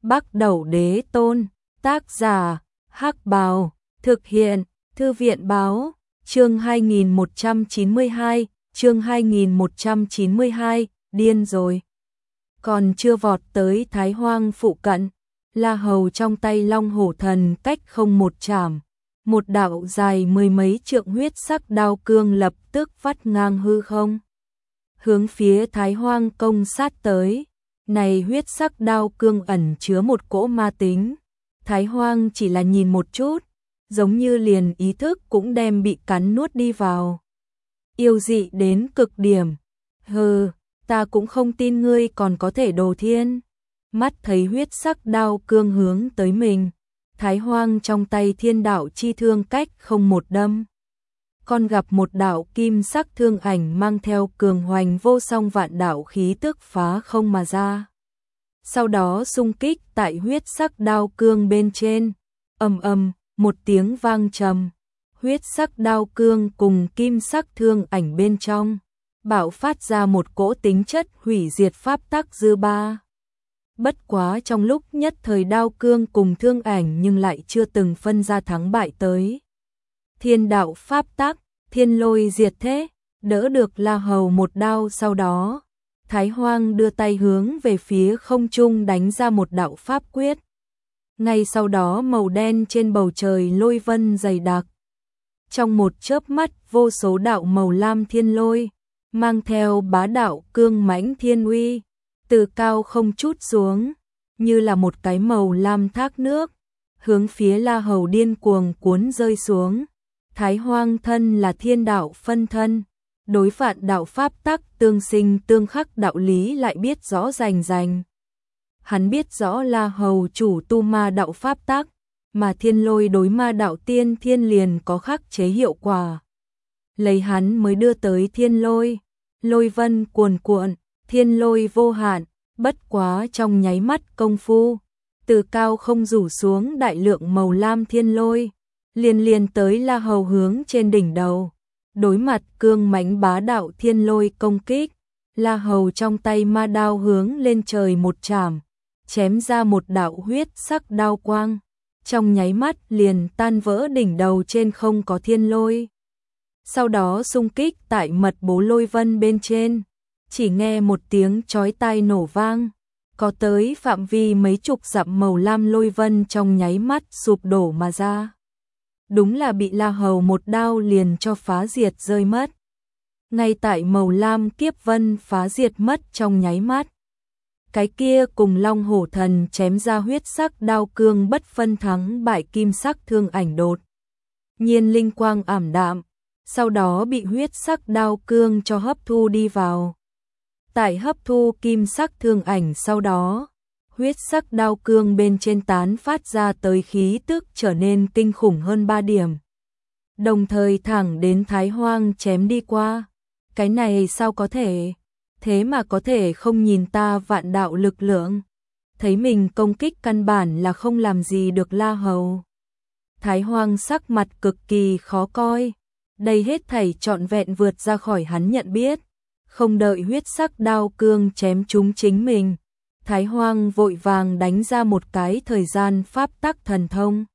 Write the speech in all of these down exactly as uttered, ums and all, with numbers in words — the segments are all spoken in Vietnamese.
Bắc Đẩu Đế Tôn, tác giả, Hắc Bào, thực hiện, Thư viện Báo, chương hai nghìn một trăm chín mươi hai, chương hai nghìn một trăm chín mươi hai, điên rồi. Còn chưa vọt tới Thái Hoang phụ cận, La Hầu trong tay Long Hổ Thần cách không một chảm, một đạo dài mười mấy trượng huyết sắc đao cương lập tức vắt ngang hư không, hướng phía Thái Hoang công sát tới. Này huyết sắc đao cương ẩn chứa một cỗ ma tính, Thái Hoang chỉ là nhìn một chút, giống như liền ý thức cũng đem bị cắn nuốt đi vào. Yêu dị đến cực điểm. Hừ, ta cũng không tin ngươi còn có thể đồ thiên. Mắt thấy huyết sắc đao cương hướng tới mình, Thái Hoang trong tay thiên đạo chi thương cách không một đâm. Còn gặp một đạo kim sắc thương ảnh mang theo cường hoành vô song vạn đạo khí tức phá không mà ra. Sau đó xung kích tại huyết sắc đao cương bên trên, ầm ầm, một tiếng vang trầm, huyết sắc đao cương cùng kim sắc thương ảnh bên trong, bạo phát ra một cỗ tính chất hủy diệt pháp tắc dư ba. Bất quá trong lúc nhất thời đao cương cùng thương ảnh nhưng lại chưa từng phân ra thắng bại tới. Thiên đạo pháp tắc, thiên lôi diệt thế, đỡ được La Hầu một đao. Sau đó Thái Hoang đưa tay hướng về phía không trung đánh ra một đạo pháp quyết. Ngay sau đó màu đen trên bầu trời lôi vân dày đặc. Trong một chớp mắt vô số đạo màu lam thiên lôi, mang theo bá đạo cương mãnh thiên uy, từ cao không chút xuống, như là một cái màu lam thác nước, hướng phía La Hầu điên cuồng cuốn rơi xuống. Thái Hoang thân là thiên đạo phân thân, đối phạt đạo pháp tắc tương sinh tương khắc đạo lý lại biết rõ rành rành. Hắn biết rõ La Hầu chủ tu ma đạo pháp tắc, mà thiên lôi đối ma đạo tiên thiên liền có khắc chế hiệu quả. Lấy hắn mới đưa tới thiên lôi, lôi vân cuồn cuộn, thiên lôi vô hạn, bất quá trong nháy mắt công phu, từ cao không rủ xuống đại lượng màu lam thiên lôi, liền liền tới La Hầu hướng trên đỉnh đầu. Đối mặt cương mãnh bá đạo thiên lôi công kích, La Hầu trong tay ma đao hướng lên trời một chảm, chém ra một đạo huyết sắc đao quang, trong nháy mắt liền tan vỡ đỉnh đầu trên không có thiên lôi. Sau đó xung kích tại mật bố lôi vân bên trên, chỉ nghe một tiếng chói tai nổ vang, có tới phạm vi mấy chục dặm màu lam lôi vân trong nháy mắt sụp đổ mà ra. Đúng là bị La Hầu một đao liền cho phá diệt rơi mất. Ngay tại màu lam kiếp vân phá diệt mất trong nháy mắt, cái kia cùng Long Hổ Thần chém ra huyết sắc đao cương bất phân thắng bại kim sắc thương ảnh đột nhiên linh quang ảm đạm, sau đó bị huyết sắc đao cương cho hấp thu đi vào. Tại hấp thu kim sắc thương ảnh sau đó, huyết sắc đao cương bên trên tán phát ra tới khí tức trở nên kinh khủng hơn ba điểm. Đồng thời thẳng đến Thái Hoang chém đi qua. Cái này sao có thể? Thế mà có thể không nhìn ta vạn đạo lực lượng. Thấy mình công kích căn bản là không làm gì được La Hầu. Thái Hoang sắc mặt cực kỳ khó coi. Đây hết thảy trọn vẹn vượt ra khỏi hắn nhận biết. Không đợi huyết sắc đao cương chém trúng chính mình, Thái Hoang vội vàng đánh ra một cái thời gian pháp tắc thần thông,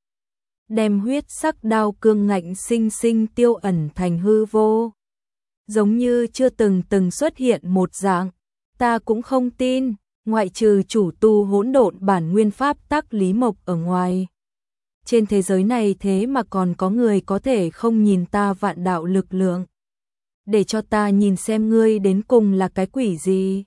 đem huyết sắc đao cương ngạnh sinh sinh tiêu ẩn thành hư vô, giống như chưa từng từng xuất hiện một dạng. Ta cũng không tin, ngoại trừ chủ tu hỗn độn bản nguyên pháp tắc Lý Mộc ở ngoài, trên thế giới này thế mà còn có người có thể không nhìn ta vạn đạo lực lượng. Để cho ta nhìn xem ngươi đến cùng là cái quỷ gì.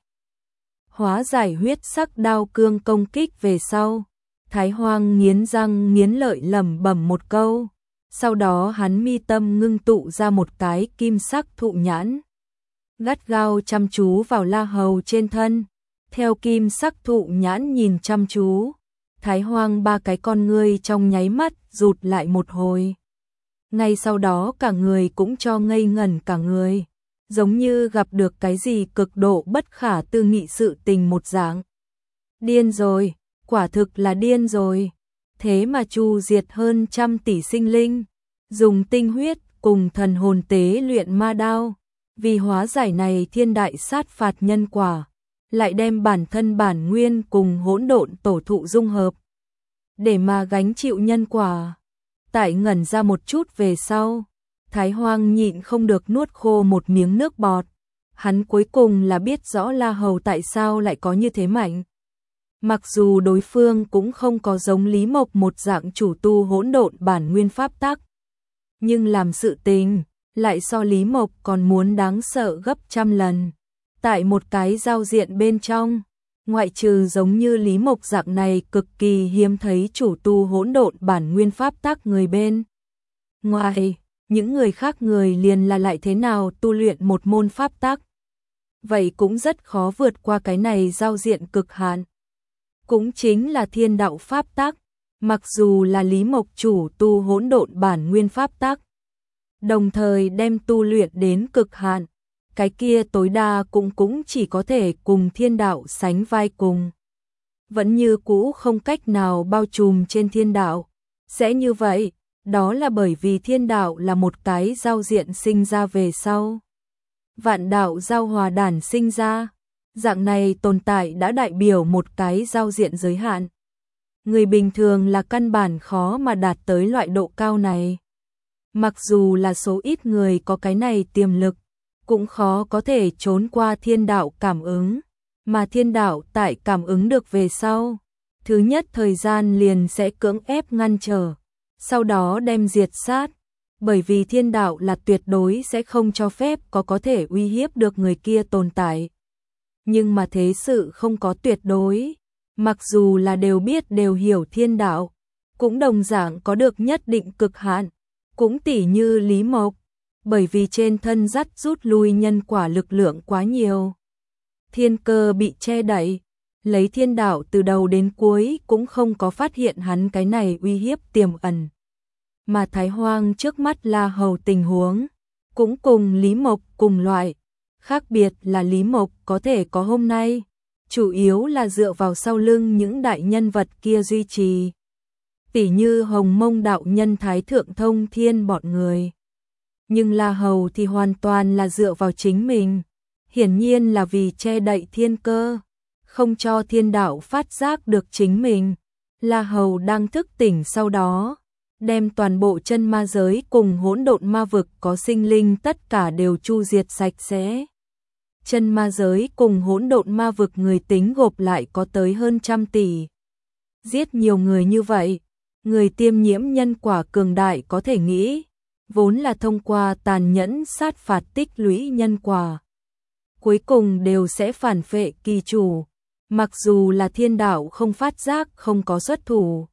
Hóa giải huyết sắc đao cương công kích về sau, Thái Hoang nghiến răng nghiến lợi lẩm bẩm một câu, sau đó hắn mi tâm ngưng tụ ra một cái kim sắc thụ nhãn, gắt gao chăm chú vào La Hầu trên thân. Theo kim sắc thụ nhãn nhìn chăm chú, Thái Hoang ba cái con ngươi trong nháy mắt rụt lại một hồi. Ngay sau đó cả người cũng cho ngây ngẩn cả người, giống như gặp được cái gì cực độ bất khả tư nghị sự tình một dạng. Điên rồi, quả thực là điên rồi. Thế mà chu diệt hơn trăm tỷ sinh linh, dùng tinh huyết cùng thần hồn tế luyện ma đao, vì hóa giải này thiên đại sát phạt nhân quả, lại đem bản thân bản nguyên cùng hỗn độn tổ thụ dung hợp, để mà gánh chịu nhân quả. Tại ngẩn ra một chút về sau, Thái Hoang nhịn không được nuốt khô một miếng nước bọt. Hắn cuối cùng là biết rõ La Hầu tại sao lại có như thế mạnh. Mặc dù đối phương cũng không có giống Lý Mộc một dạng chủ tu hỗn độn bản nguyên pháp tắc, nhưng làm sự tình lại so Lý Mộc còn muốn đáng sợ gấp trăm lần. Tại một cái giao diện bên trong, ngoại trừ giống như Lý Mộc dạng này cực kỳ hiếm thấy chủ tu hỗn độn bản nguyên pháp tắc người bên ngoài, những người khác người liền là lại thế nào tu luyện một môn pháp tắc, vậy cũng rất khó vượt qua cái này giao diện cực hạn. Cũng chính là thiên đạo pháp tắc, mặc dù là Lý Mộc chủ tu hỗn độn bản nguyên pháp tắc, đồng thời đem tu luyện đến cực hạn, cái kia tối đa cũng cũng chỉ có thể cùng thiên đạo sánh vai cùng. Vẫn như cũ không cách nào bao trùm trên thiên đạo. Sẽ như vậy, đó là bởi vì thiên đạo là một cái giao diện sinh ra về sau. Vạn đạo giao hòa đản sinh ra, dạng này tồn tại đã đại biểu một cái giao diện giới hạn. Người bình thường là căn bản khó mà đạt tới loại độ cao này. Mặc dù là số ít người có cái này tiềm lực, cũng khó có thể trốn qua thiên đạo cảm ứng, mà thiên đạo tại cảm ứng được về sau, thứ nhất thời gian liền sẽ cưỡng ép ngăn trở, sau đó đem diệt sát, bởi vì thiên đạo là tuyệt đối sẽ không cho phép có có thể uy hiếp được người kia tồn tại. Nhưng mà thế sự không có tuyệt đối, mặc dù là đều biết đều hiểu thiên đạo, cũng đồng dạng có được nhất định cực hạn, cũng tỉ như Lý Mộc, bởi vì trên thân dắt rút lui nhân quả lực lượng quá nhiều. Thiên cơ bị che đậy, lấy thiên đạo từ đầu đến cuối cũng không có phát hiện hắn cái này uy hiếp tiềm ẩn. Mà Thái Hoang trước mắt La Hầu tình huống, cũng cùng Lý Mộc cùng loại, khác biệt là Lý Mộc có thể có hôm nay, chủ yếu là dựa vào sau lưng những đại nhân vật kia duy trì. Tỉ như Hồng Mông đạo nhân Thái Thượng Thông Thiên bọn người. Nhưng La Hầu thì hoàn toàn là dựa vào chính mình, hiển nhiên là vì che đậy thiên cơ, không cho thiên đạo phát giác được chính mình. La Hầu đang thức tỉnh sau đó, đem toàn bộ chân ma giới cùng hỗn độn ma vực có sinh linh tất cả đều chu diệt sạch sẽ. Chân ma giới cùng hỗn độn ma vực người tính gộp lại có tới hơn trăm tỷ. Giết nhiều người như vậy, người tiêm nhiễm nhân quả cường đại có thể nghĩ, vốn là thông qua tàn nhẫn sát phạt tích lũy nhân quả, cuối cùng đều sẽ phản phệ kỳ chủ, mặc dù là thiên đạo không phát giác không có xuất thủ.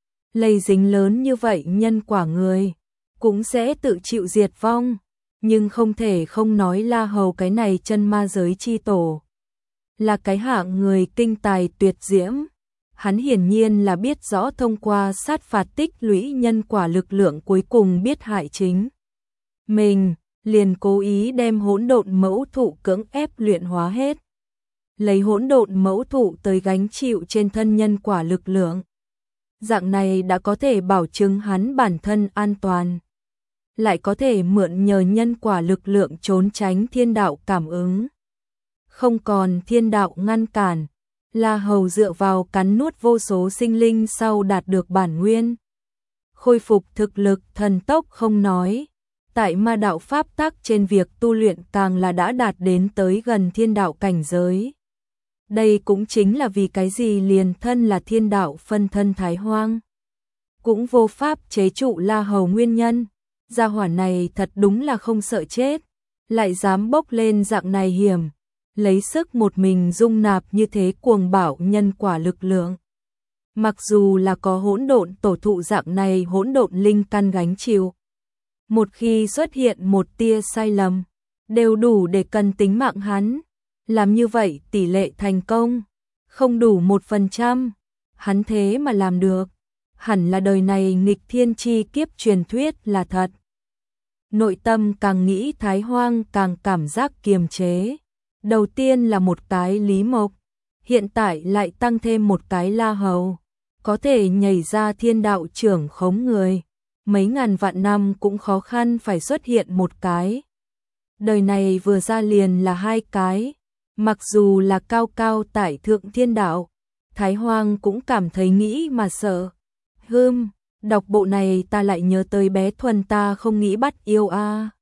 Lây dính lớn như vậy nhân quả người, cũng sẽ tự chịu diệt vong, nhưng không thể không nói La Hầu cái này chân ma giới chi tổ. Là cái hạng người kinh tài tuyệt diễm, hắn hiển nhiên là biết rõ thông qua sát phạt tích lũy nhân quả lực lượng cuối cùng biết hại chính mình, liền cố ý đem hỗn độn mẫu thụ cưỡng ép luyện hóa hết. Lấy hỗn độn mẫu thụ tới gánh chịu trên thân nhân quả lực lượng. Dạng này đã có thể bảo chứng hắn bản thân an toàn, lại có thể mượn nhờ nhân quả lực lượng trốn tránh thiên đạo cảm ứng. Không còn thiên đạo ngăn cản, La Hầu dựa vào cắn nuốt vô số sinh linh sau đạt được bản nguyên. Khôi phục thực lực thần tốc không nói, tại ma đạo pháp tắc trên việc tu luyện càng là đã đạt đến tới gần thiên đạo cảnh giới. Đây cũng chính là vì cái gì liền thân là thiên đạo phân thân Thái Hoang cũng vô pháp chế trụ La Hầu nguyên nhân. Gia hỏa này thật đúng là không sợ chết, lại dám bốc lên dạng này hiểm, lấy sức một mình dung nạp như thế cuồng bạo nhân quả lực lượng. Mặc dù là có hỗn độn tổ thụ dạng này hỗn độn linh căn gánh chịu, một khi xuất hiện một tia sai lầm, đều đủ để cần tính mạng hắn. Làm như vậy tỷ lệ thành công không đủ một phần trăm, hắn thế mà làm được, hẳn là đời này nghịch thiên chi kiếp truyền thuyết là thật. Nội tâm càng nghĩ Thái Hoang càng cảm giác kiềm chế. Đầu tiên là một cái Lý Mộc, hiện tại lại tăng thêm một cái La Hầu, có thể nhảy ra thiên đạo trưởng khống người, mấy ngàn vạn năm cũng khó khăn phải xuất hiện một cái. Đời này vừa ra liền là hai cái, Mặc dù là cao cao tại thượng thiên đạo, Thái Hoang cũng cảm thấy nghĩ mà sợ. Hừm, đọc bộ này ta lại nhớ tới bé Thuần ta không nghĩ bắt yêu a.